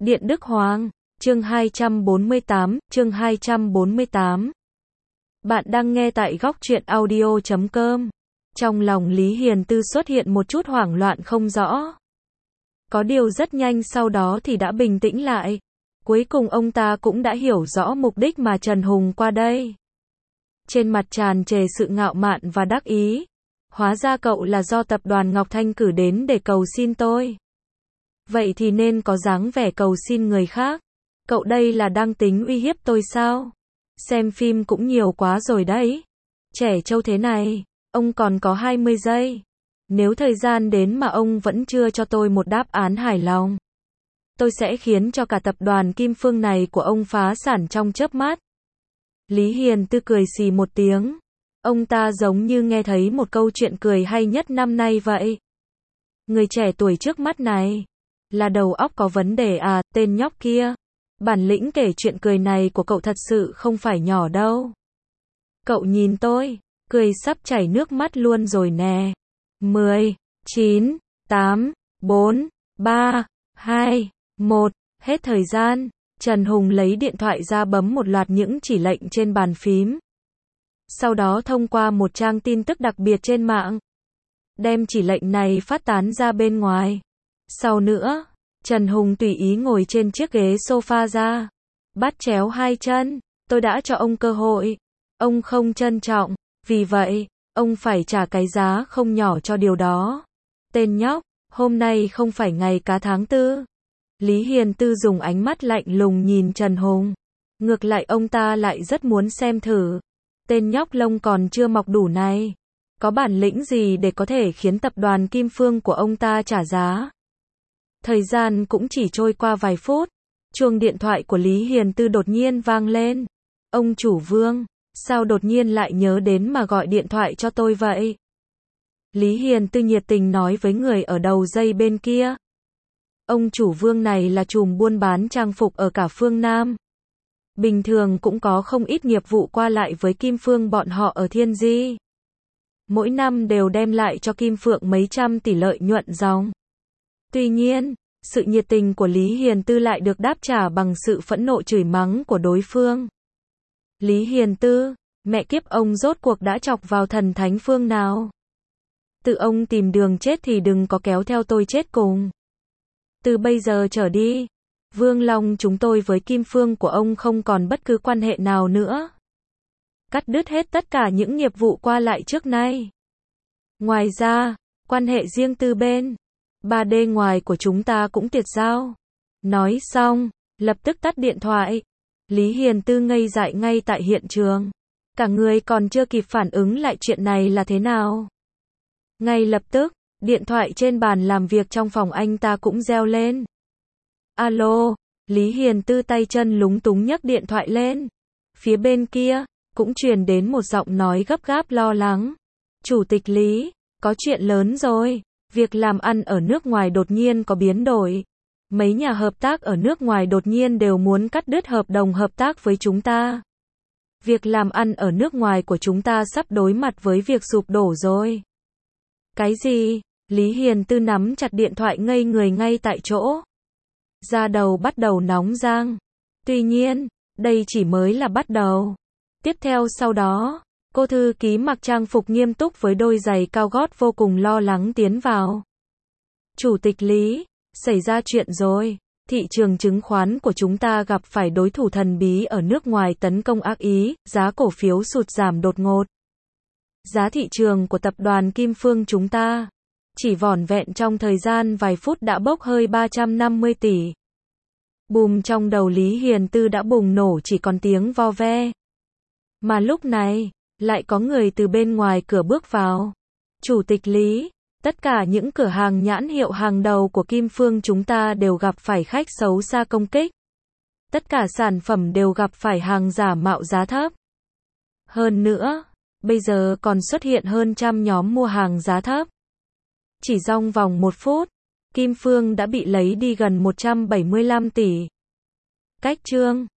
Điện Đức Hoàng, chương 248. Bạn đang nghe tại góc truyện audio.com. Trong lòng Lý Hiền Tư xuất hiện một chút hoảng loạn không rõ. Có điều rất nhanh sau đó thì đã bình tĩnh lại. Cuối cùng ông ta cũng đã hiểu rõ mục đích mà Trần Hùng qua đây. Trên mặt tràn trề sự ngạo mạn và đắc ý. Hóa ra cậu là do tập đoàn Ngọc Thanh cử đến để cầu xin tôi. Vậy thì nên có dáng vẻ cầu xin người khác. Cậu đây là đang tính uy hiếp tôi sao? Xem phim cũng nhiều quá rồi đấy. Trẻ trâu thế này, ông còn có 20 giây. Nếu thời gian đến mà ông vẫn chưa cho tôi một đáp án hài lòng, tôi sẽ khiến cho cả tập đoàn Kim Phương này của ông phá sản trong chớp mắt. Lý Hiền Tư cười xì một tiếng. Ông ta giống như nghe thấy một câu chuyện cười hay nhất năm nay vậy. Người trẻ tuổi trước mắt này là đầu óc có vấn đề à, tên nhóc kia. Bản lĩnh kể chuyện cười này của cậu thật sự không phải nhỏ đâu. Cậu nhìn tôi, cười sắp chảy nước mắt luôn rồi nè. 10, 9, 8, 4, 3, 2, 1, hết thời gian. Trần Hùng lấy điện thoại ra bấm một loạt những chỉ lệnh trên bàn phím. Sau đó thông qua một trang tin tức đặc biệt trên mạng, đem chỉ lệnh này phát tán ra bên ngoài. Sau nữa, Trần Hùng tùy ý ngồi trên chiếc ghế sofa ra, bắt chéo hai chân. Tôi đã cho ông cơ hội, ông không trân trọng, vì vậy, ông phải trả cái giá không nhỏ cho điều đó. Tên nhóc, hôm nay không phải ngày cá tháng tư. Lý Hiền Tư dùng ánh mắt lạnh lùng nhìn Trần Hùng. Ngược lại ông ta lại rất muốn xem thử. Tên nhóc lông còn chưa mọc đủ này, có bản lĩnh gì để có thể khiến tập đoàn Kim Phương của ông ta trả giá. Thời gian cũng chỉ trôi qua vài phút. Chuông điện thoại của Lý Hiền Tư đột nhiên vang lên. Ông chủ Vương, sao đột nhiên lại nhớ đến mà gọi điện thoại cho tôi vậy? Lý Hiền Tư nhiệt tình nói với người ở đầu dây bên kia. Ông chủ Vương này là trùm buôn bán trang phục ở cả phương Nam. Bình thường cũng có không ít nghiệp vụ qua lại với Kim Phương bọn họ ở Thiên Di. Mỗi năm đều đem lại cho Kim Phượng mấy trăm tỷ lợi nhuận ròng. Tuy nhiên, sự nhiệt tình của Lý Hiền Tư lại được đáp trả bằng sự phẫn nộ chửi mắng của đối phương. Lý Hiền Tư, mẹ kiếp ông rốt cuộc đã chọc vào thần thánh phương nào? Tự ông tìm đường chết thì đừng có kéo theo tôi chết cùng. Từ bây giờ trở đi, Vương Long chúng tôi với Kim Phương của ông không còn bất cứ quan hệ nào nữa. Cắt đứt hết tất cả những nghiệp vụ qua lại trước nay. Ngoài ra, quan hệ riêng tư bên 3D ngoài của chúng ta cũng tiệt giao. Nói xong, lập tức tắt điện thoại. Lý Hiền Tư ngây dại ngay tại hiện trường. Cả người còn chưa kịp phản ứng lại chuyện này là thế nào. Ngay lập tức, điện thoại trên bàn làm việc trong phòng anh ta cũng reo lên. Alo, Lý Hiền Tư tay chân lúng túng nhấc điện thoại lên. Phía bên kia, cũng truyền đến một giọng nói gấp gáp lo lắng. Chủ tịch Lý, có chuyện lớn rồi. Việc làm ăn ở nước ngoài đột nhiên có biến đổi. Mấy nhà hợp tác ở nước ngoài đột nhiên đều muốn cắt đứt hợp đồng hợp tác với chúng ta. Việc làm ăn ở nước ngoài của chúng ta sắp đối mặt với việc sụp đổ rồi. Cái gì? Lý Hiền Tư nắm chặt điện thoại ngây người ngay tại chỗ. Da đầu bắt đầu nóng rang. Tuy nhiên, đây chỉ mới là bắt đầu. Tiếp theo sau đó, cô thư ký mặc trang phục nghiêm túc với đôi giày cao gót vô cùng lo lắng tiến vào. Chủ tịch Lý, xảy ra chuyện rồi. Thị trường chứng khoán của chúng ta gặp phải đối thủ thần bí ở nước ngoài tấn công ác ý, giá cổ phiếu sụt giảm đột ngột. Giá thị trường của tập đoàn Kim Phương chúng ta, chỉ vỏn vẹn trong thời gian vài phút đã bốc hơi 350 tỷ. Bùm, trong đầu Lý Hiền Tư đã bùng nổ chỉ còn tiếng vo ve. Mà lúc này, lại có người từ bên ngoài cửa bước vào. Chủ tịch Lý, tất cả những cửa hàng nhãn hiệu hàng đầu của Kim Phương chúng ta đều gặp phải khách xấu xa công kích. Tất cả sản phẩm đều gặp phải hàng giả mạo giá thấp. Hơn nữa, bây giờ còn xuất hiện hơn trăm nhóm mua hàng giá thấp. Chỉ trong vòng 1 phút, Kim Phương đã bị lấy đi gần 175 tỷ. Cách chương